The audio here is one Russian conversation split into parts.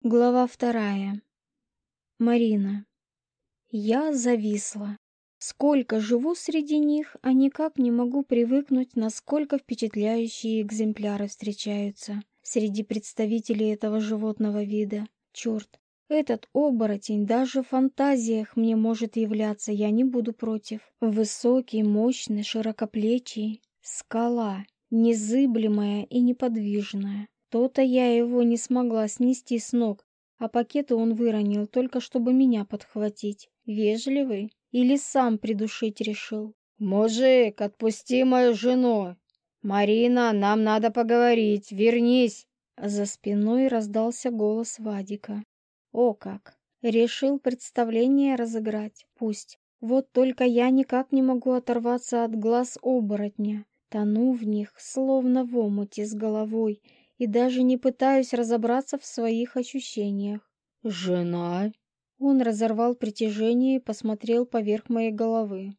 Глава 2. Марина. Я зависла. Сколько живу среди них, а никак не могу привыкнуть, насколько впечатляющие экземпляры встречаются среди представителей этого животного вида. Черт, этот оборотень даже в фантазиях мне может являться, я не буду против. Высокий, мощный, широкоплечий, скала, незыблемая и неподвижная. То-то я его не смогла снести с ног, а пакеты он выронил только чтобы меня подхватить. Вежливый? Или сам придушить решил? «Мужик, отпусти мою жену! Марина, нам надо поговорить, вернись!» За спиной раздался голос Вадика. О как! Решил представление разыграть. Пусть. Вот только я никак не могу оторваться от глаз оборотня. Тону в них, словно в омуте с головой, и даже не пытаюсь разобраться в своих ощущениях. «Жена? Он разорвал притяжение и посмотрел поверх моей головы.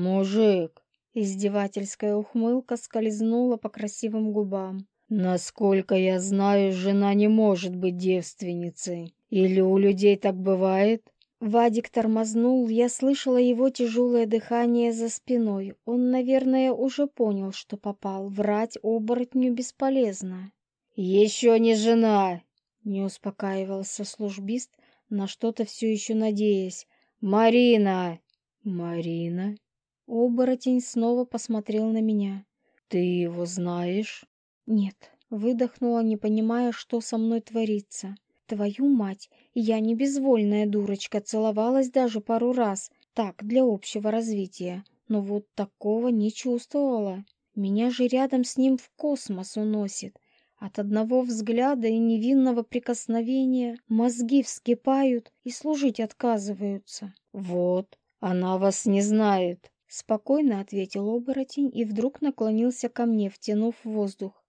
Мужик, Издевательская ухмылка скользнула по красивым губам. насколько я знаю, жена не может быть девственницей. Или у людей так бывает?» Вадик тормознул, я слышала его тяжелое дыхание за спиной. Он, наверное, уже понял, что попал. Врать оборотню бесполезно. «Еще не жена!» Не успокаивался службист, на что-то все еще надеясь. «Марина!» «Марина? Оборотень снова посмотрел на меня. Ты его знаешь?» Нет, выдохнула, не понимая, что со мной творится. Твою мать, я не безвольная дурочка, целовалась даже пару раз, так, для общего развития, но вот такого не чувствовала. Меня же рядом с ним в космос уносит. От одного взгляда и невинного прикосновения мозги вскипают и служить отказываются. «Вот, она вас не знает». Спокойно ответил оборотень и вдруг наклонился ко мне, втянув воздух.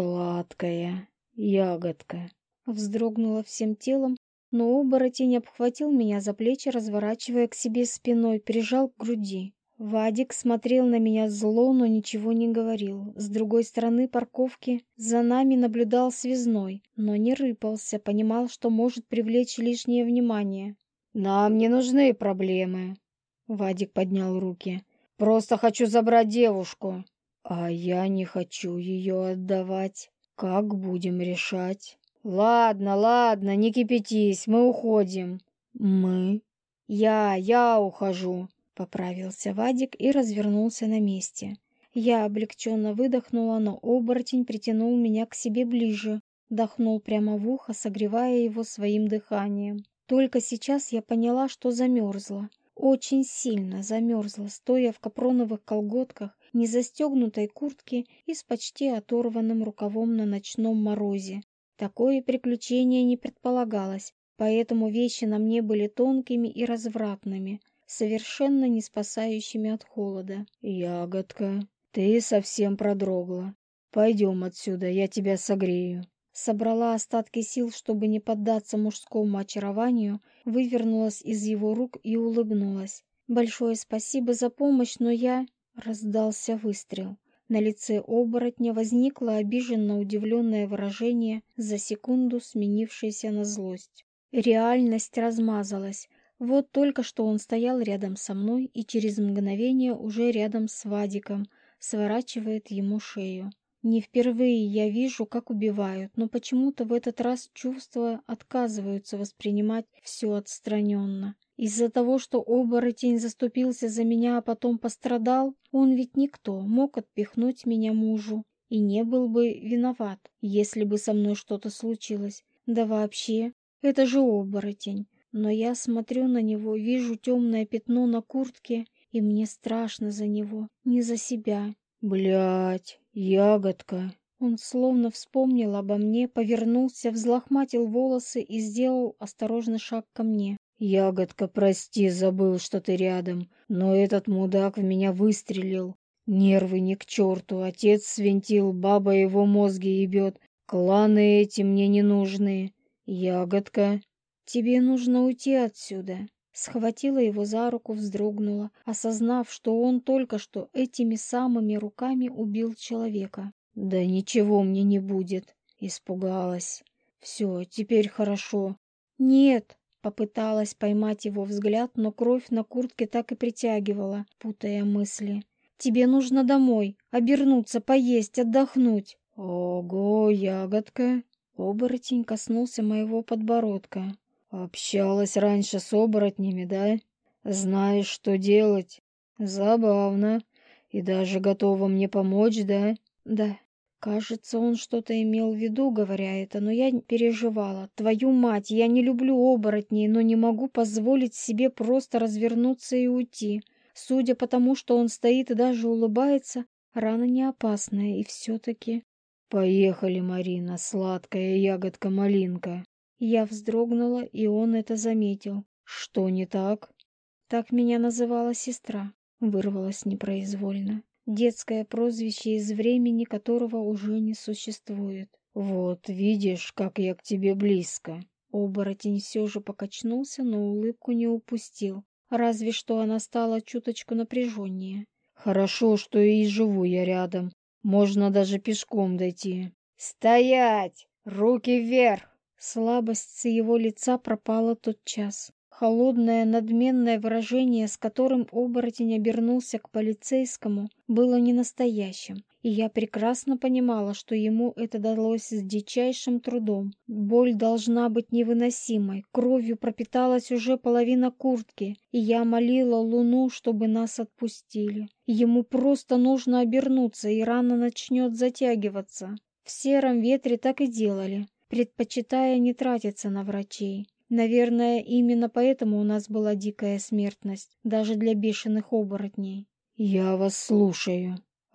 «Сладкая ягодка». Вздрогнула всем телом, но оборотень обхватил меня за плечи, разворачивая к себе спиной, прижал к груди. Вадик смотрел на меня зло, но ничего не говорил. С другой стороны парковки за нами наблюдал связной, но не рыпался, понимал, что может привлечь лишнее внимание. «Нам не нужны проблемы», — Вадик поднял руки. «Просто хочу забрать девушку». «А я не хочу ее отдавать. Как будем решать?» «Ладно, ладно, не кипятись, мы уходим». «Мы?» «Я ухожу», — поправился Вадик и развернулся на месте. Я облегченно выдохнула, но оборотень притянул меня к себе ближе, вдохнул прямо в ухо, согревая его своим дыханием. Только сейчас я поняла, что замерзла. Очень сильно замерзла, стоя в капроновых колготках, незастегнутой куртке и с почти оторванным рукавом на ночном морозе. Такое приключение не предполагалось, поэтому вещи на мне были тонкими и развратными, совершенно не спасающими от холода. «Ягодка, ты совсем продрогла. Пойдем отсюда, я тебя согрею». Собрала остатки сил, чтобы не поддаться мужскому очарованию, вывернулась из его рук и улыбнулась. «Большое спасибо за помощь, но я...» Раздался выстрел. На лице оборотня возникло обиженно удивленное выражение, за секунду сменившееся на злость. Реальность размазалась. Вот только что он стоял рядом со мной и через мгновение уже рядом с Вадиком, сворачивает ему шею. Не впервые я вижу, как убивают, но почему-то в этот раз чувства отказываются воспринимать все отстраненно. Из-за того, что оборотень заступился за меня, а потом пострадал, он ведь никто, мог отпихнуть меня мужу. И не был бы виноват, если бы со мной что-то случилось. Да вообще, это же оборотень. Но я смотрю на него, вижу темное пятно на куртке, и мне страшно за него, не за себя. «Блядь, ягодка». Он словно вспомнил обо мне, повернулся, взлохматил волосы и сделал осторожный шаг ко мне. «Ягодка, прости, забыл, что ты рядом, но этот мудак в меня выстрелил. Нервы ни к черту, отец свинтил, баба его мозги ебет. Кланы эти мне не нужны. Ягодка». «Тебе нужно уйти отсюда». Схватила его за руку, вздрогнула, осознав, что он только что этими самыми руками убил человека. «Да ничего мне не будет», — испугалась. Все, теперь хорошо. Нет, попыталась поймать его взгляд, но кровь на куртке так и притягивала, путая мысли. Тебе нужно домой, обернуться, поесть, отдохнуть. Ого, ягодка. Оборотень коснулся моего подбородка. Общалась раньше с оборотнями, да? Знаешь, что делать? Забавно. И даже готова мне помочь, да? Да. Кажется, он что-то имел в виду, говоря это, но я переживала. Твою мать, я не люблю оборотней, но не могу позволить себе просто развернуться и уйти. Судя по тому, что он стоит и даже улыбается, рана не опасная, и все-таки... Поехали, Марина, сладкая ягодка-малинка. Я вздрогнула, и он это заметил. Что не так? Так меня называла сестра. Вырвалась непроизвольно. Детское прозвище из времени, которого уже не существует. Вот, видишь, как я к тебе близко. Оборотень все же покачнулся, но улыбку не упустил. Разве что она стала чуточку напряженнее. Хорошо, что и живу я рядом. Можно даже пешком дойти. Стоять! Руки вверх! Слабость с его лица пропала тотчас. Холодное, надменное выражение, с которым оборотень обернулся к полицейскому, было не настоящим, и я прекрасно понимала, что ему это далось с дичайшим трудом. Боль должна быть невыносимой, кровью пропиталась уже половина куртки, и я молила Луну, чтобы нас отпустили. Ему просто нужно обернуться, и рана начнет затягиваться. В сером ветре так и делали, предпочитая не тратиться на врачей. Наверное, именно поэтому у нас была дикая смертность, даже для бешеных оборотней. Я вас слушаю.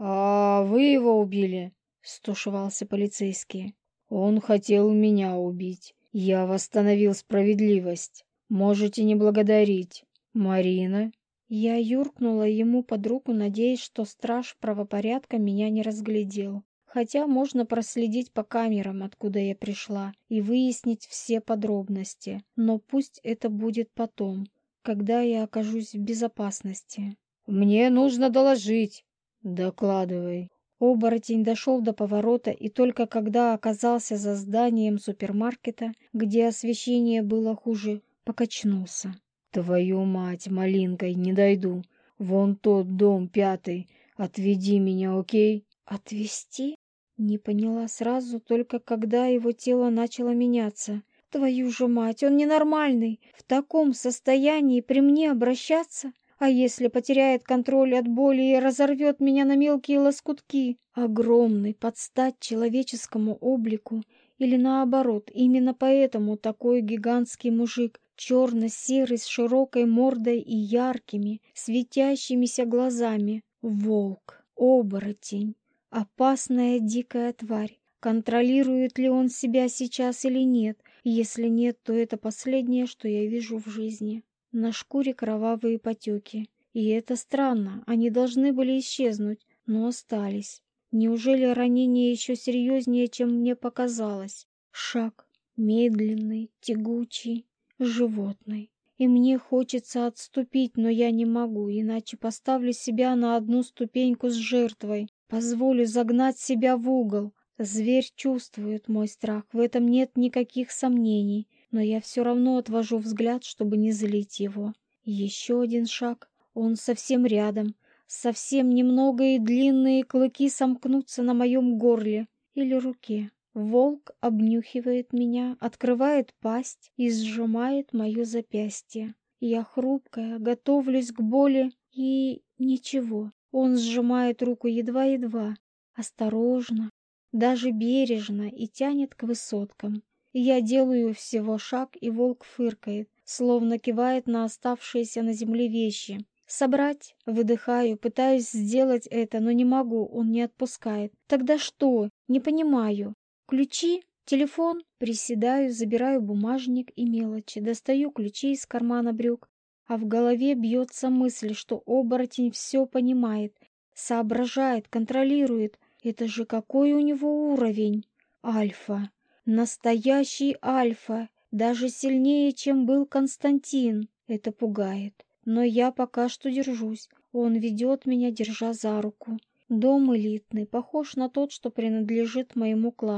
А вы его убили? Стушевался полицейский. Он хотел меня убить. Я восстановил справедливость. Можете не благодарить. Марина? Я юркнула ему под руку, надеясь, что страж правопорядка меня не разглядел. Хотя можно проследить по камерам, откуда я пришла, и выяснить все подробности. Но пусть это будет потом, когда я окажусь в безопасности. Мне нужно доложить. Докладывай. Оборотень дошел до поворота, и только когда оказался за зданием супермаркета, где освещение было хуже, покачнулся. Твою мать, малинкой, не дойду. Вон тот дом 5. Отведи меня, окей? Отвезти? Не поняла сразу, только когда его тело начало меняться. Твою же мать, он ненормальный. В таком состоянии при мне обращаться? А если потеряет контроль от боли и разорвет меня на мелкие лоскутки? Огромный, под стать человеческому облику. Или наоборот, именно поэтому такой гигантский мужик, черно-серый, с широкой мордой и яркими, светящимися глазами. Волк, оборотень. Опасная дикая тварь. Контролирует ли он себя сейчас или нет? Если нет, то это последнее, что я вижу в жизни. На шкуре кровавые потеки. И это странно, они должны были исчезнуть, но остались. Неужели ранение еще серьезнее, чем мне показалось? Шаг медленный, тягучий, животный. И мне хочется отступить, но я не могу, иначе поставлю себя на одну ступеньку с жертвой. Позволю загнать себя в угол. Зверь чувствует мой страх, в этом нет никаких сомнений, но я все равно отвожу взгляд, чтобы не злить его. Еще один шаг, он совсем рядом, совсем немного, и длинные клыки сомкнутся на моем горле или руке. Волк обнюхивает меня, открывает пасть и сжимает мое запястье. Я хрупкая, готовлюсь к боли, и ничего. Он сжимает руку едва-едва, осторожно, даже бережно, и тянет к высоткам. Я делаю всего шаг, и волк фыркает, словно кивает на оставшиеся на земле вещи. Собрать? Выдыхаю, пытаюсь сделать это, но не могу, он не отпускает. Тогда что? Не понимаю. Ключи? Телефон? Приседаю, забираю бумажник и мелочи, достаю ключи из кармана брюк. А в голове бьется мысль, что оборотень все понимает, соображает, контролирует. Это же какой у него уровень? Альфа. Настоящий альфа. Даже сильнее, чем был Константин. Это пугает. Но я пока что держусь. Он ведет меня, держа за руку. Дом элитный, похож на тот, что принадлежит моему клану.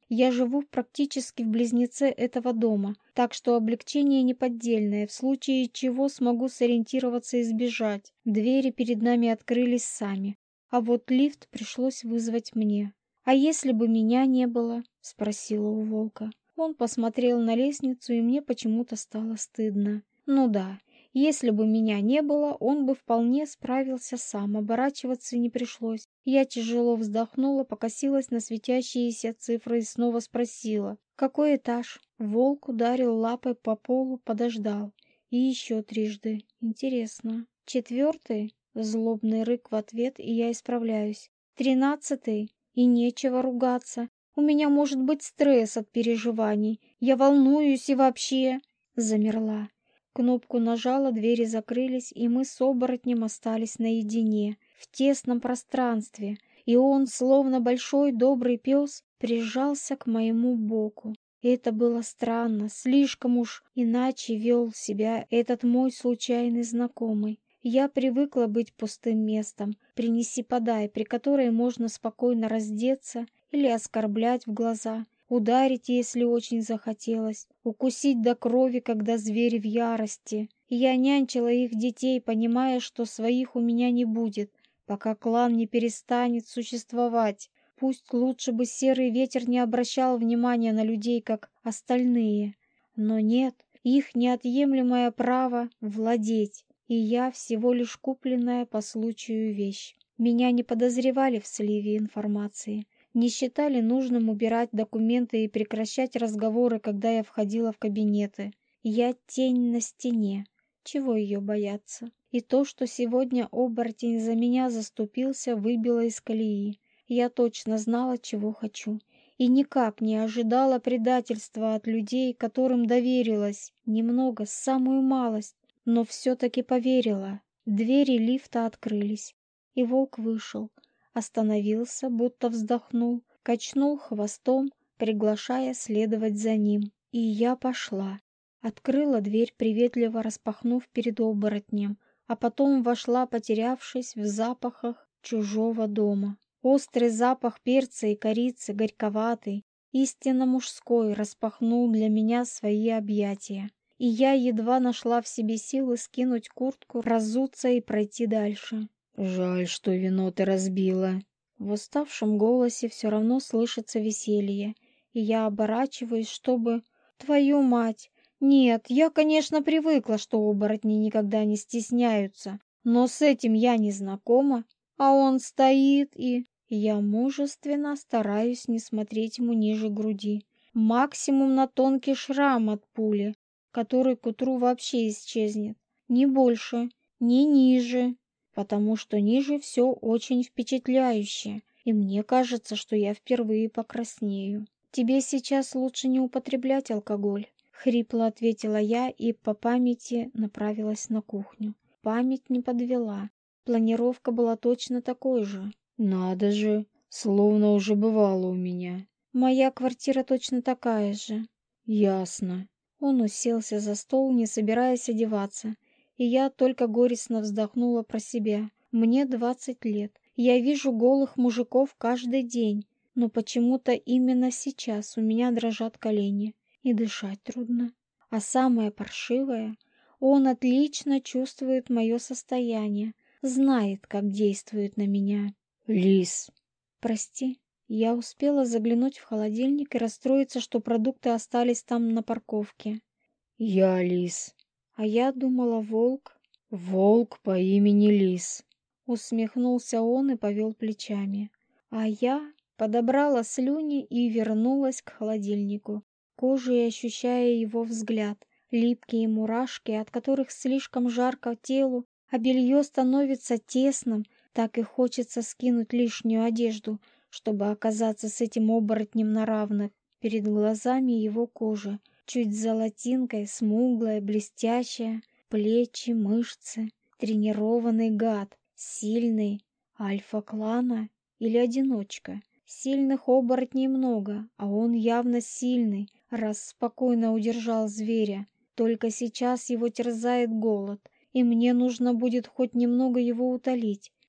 Я живу практически в близнеце этого дома, так что облегчение неподдельное, в случае чего смогу сориентироваться и сбежать. Двери перед нами открылись сами, а вот лифт пришлось вызвать мне. «А если бы меня не было?» — спросила у волка. Он посмотрел на лестницу, и мне почему-то стало стыдно. Ну да, если бы меня не было, он бы вполне справился сам, оборачиваться не пришлось. Я тяжело вздохнула, покосилась на светящиеся цифры и снова спросила: «Какой этаж?» Волк ударил лапой по полу, подождал. И еще трижды. Интересно. «4?» Злобный рык в ответ, и я исправляюсь. «13?» И нечего ругаться. У меня может быть стресс от переживаний. Я волнуюсь и вообще...» Замерла. Кнопку нажала, двери закрылись, и мы с оборотнем остались наедине, в тесном пространстве, и он, словно большой добрый пес, прижался к моему боку. Это было странно, слишком уж иначе вел себя этот мой случайный знакомый. Я привыкла быть пустым местом, принеси-подай, при которой можно спокойно раздеться или оскорблять в глаза, ударить, если очень захотелось, укусить до крови, когда зверь в ярости. Я нянчила их детей, понимая, что своих у меня не будет, пока клан не перестанет существовать. Пусть лучше бы серый ветер не обращал внимания на людей, как остальные. Но нет, их неотъемлемое право владеть, и я всего лишь купленная по случаю вещь. Меня не подозревали в сливе информации. Не считали нужным убирать документы и прекращать разговоры, когда я входила в кабинеты. Я тень на стене. Чего ее бояться? И то, что сегодня оборотень за меня заступился, выбило из колеи. Я точно знала, чего хочу. И никак не ожидала предательства от людей, которым доверилась. Немного, самую малость. Но все-таки поверила. Двери лифта открылись, и волк вышел. Остановился, будто вздохнул, качнул хвостом, приглашая следовать за ним. И я пошла. Открыла дверь, приветливо распахнув перед оборотнем, а потом вошла, потерявшись в запахах чужого дома. Острый запах перца и корицы, горьковатый, истинно мужской, распахнул для меня свои объятия. И я едва нашла в себе силы скинуть куртку, разуться и пройти дальше. «Жаль, что вино ты разбила». В уставшем голосе все равно слышится веселье, и я оборачиваюсь, чтобы... Твою мать! Нет, я, конечно, привыкла, что оборотни никогда не стесняются, но с этим я не знакома, а он стоит и... Я мужественно стараюсь не смотреть ему ниже груди. Максимум на тонкий шрам от пули, который к утру вообще исчезнет. Ни больше, ни ниже, потому что ниже все очень впечатляюще, и мне кажется, что я впервые покраснею. «Тебе сейчас лучше не употреблять алкоголь», — хрипло ответила я и по памяти направилась на кухню. Память не подвела. Планировка была точно такой же. «Надо же, словно уже бывало у меня». «Моя квартира точно такая же». «Ясно». Он уселся за стол, не собираясь одеваться, и я только горестно вздохнула про себя. Мне 20 лет. Я вижу голых мужиков каждый день, но почему-то именно сейчас у меня дрожат колени, и дышать трудно. А самое паршивое, он отлично чувствует мое состояние, знает, как действует на меня. «Лис». «Прости». Я успела заглянуть в холодильник и расстроиться, что продукты остались там на парковке. «Я Лис». А я думала, волк. «Волк по имени Лис». Усмехнулся он и повел плечами. А я подобрала слюни и вернулась к холодильнику, кожей ощущая его взгляд, липкие мурашки, от которых слишком жарко телу, а белье становится тесным, так и хочется скинуть лишнюю одежду, чтобы оказаться с этим оборотнем на равных. Перед глазами его кожа, чуть с золотинкой, смуглая, блестящая, плечи, мышцы, тренированный гад, сильный, альфа-клана или одиночка. Сильных оборотней много, а он явно сильный, раз спокойно удержал зверя. Только сейчас его терзает голод, и мне нужно будет хоть немного его утолить,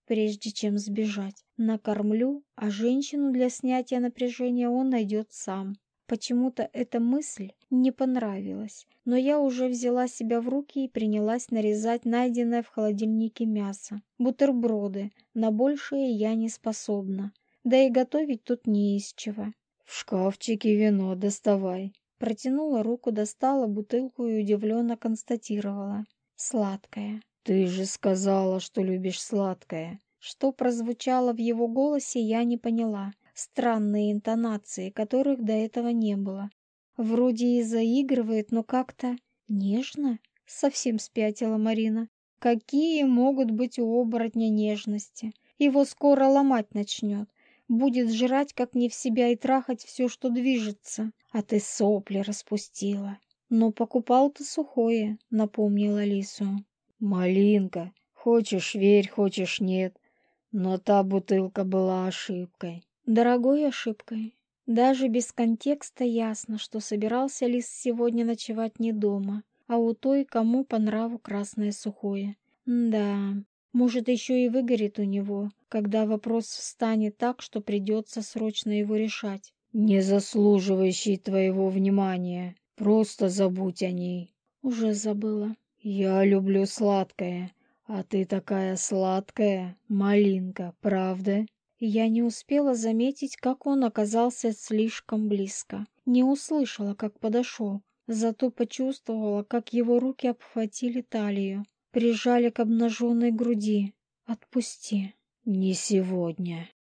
прежде чем сбежать. Накормлю, а женщину для снятия напряжения он найдет сам. Почему-то эта мысль не понравилась, но я уже взяла себя в руки и принялась нарезать найденное в холодильнике мясо. Бутерброды, на большее я не способна. Да и готовить тут не из чего. В шкафчике вино доставай. Протянула руку, достала бутылку и удивленно констатировала. Сладкое. Ты же сказала, что любишь сладкое. Что прозвучало в его голосе, я не поняла. Странные интонации, которых до этого не было. Вроде и заигрывает, но как-то нежно. Совсем спятила Марина. Какие могут быть у оборотня нежности? Его скоро ломать начнет. Будет жрать, как не в себя, и трахать все, что движется. А ты сопли распустила. Но покупал ты сухое, напомнила Лису. Малинка, хочешь верь, хочешь нет, но та бутылка была ошибкой. Дорогой ошибкой. Даже без контекста ясно, что собирался Лис сегодня ночевать не дома, а у той, кому по нраву красное сухое. Да, может, еще и выгорит у него, когда вопрос встанет так, что придется срочно его решать. Не заслуживающий твоего внимания. Просто забудь о ней. Уже забыла. Я люблю сладкое, а ты такая сладкая, малинка, правда? Я не успела заметить, как он оказался слишком близко. Не услышала, как подошел, зато почувствовала, как его руки обхватили талию, прижали к обнаженной груди. «Отпусти». Не сегодня.